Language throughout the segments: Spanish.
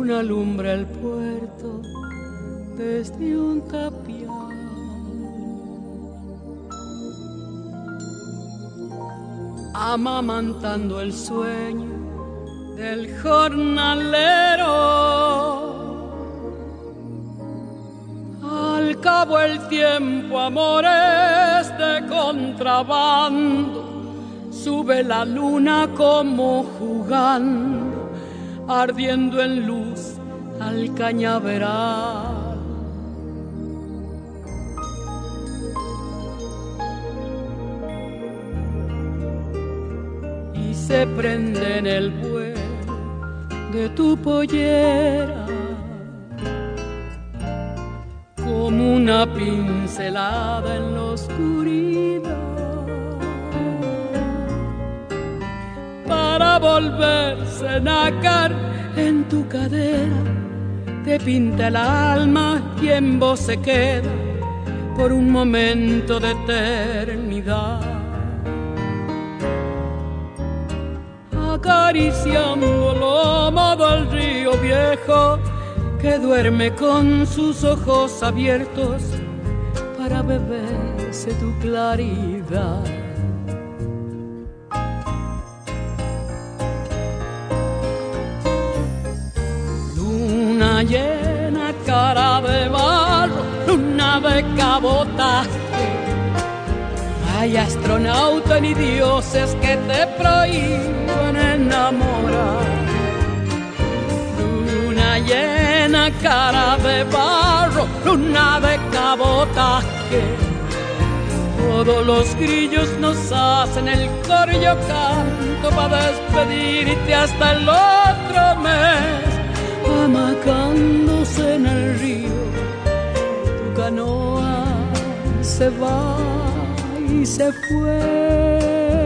luna alumbra el puerto desde un tapial. Amamantando el sueño del jornalero, al cabo el tiempo, amores de contrabando, sube la luna como jugando, ardiendo en luz al cañaveral. Y se prende en el vuelo de tu pollera como una pincelada en la oscuridad, para volverse nácar en tu cadera. Te pinta el alma y en vos se queda por un momento de eternidad, acariciando el lomo del río viejo que duerme con sus ojos abiertos para beberse tu claridad. Luna llena, cara de barro, luna de cabotaje. Hay astronauta ni dioses que te prohíban enamorar. Luna llena, cara de barro, luna de cabotaje. Todos los grillos nos hacen el coro y yo canto para despedirte hasta el otro mes. Amacándose en el río, tu canoa se va y se fue.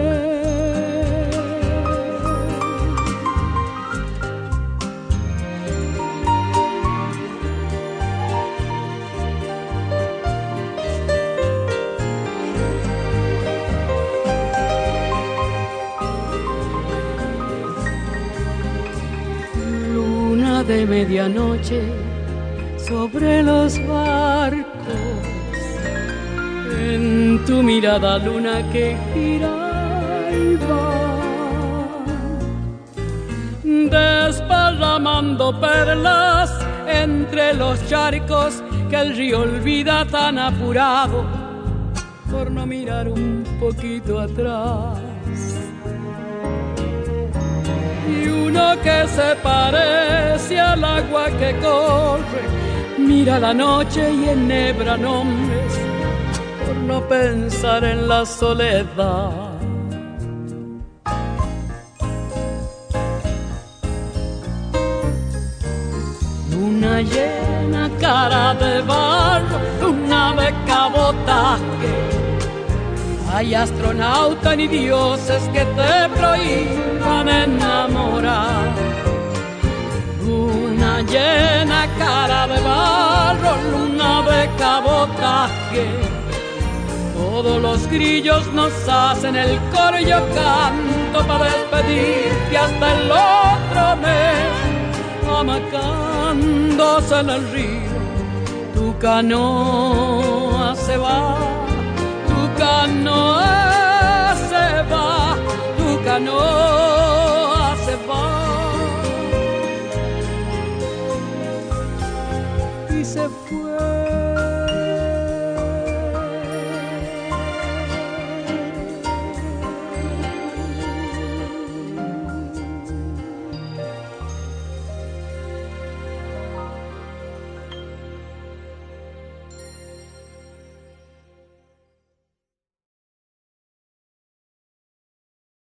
Luna de medianoche sobre los barcos, en tu mirada luna que gira y va, desparramando perlas entre los charcos que el río olvida tan apurado por no mirar un poquito atrás. Y uno que se parece al agua que corre, mira la noche y enhebra nombres por no pensar en la soledad. Luna llena, cara de barro, luna de cabotaje. Hay astronauta ni dioses que te prohíban enamorar. Luna llena, cara de barro, luna de cabotaje. Todos los grillos nos hacen el coro y yo canto para despedirte hasta el otro mes. Amacándose en el río, tu canoa se va, tu canoa se va, tu canoa se va y se fue.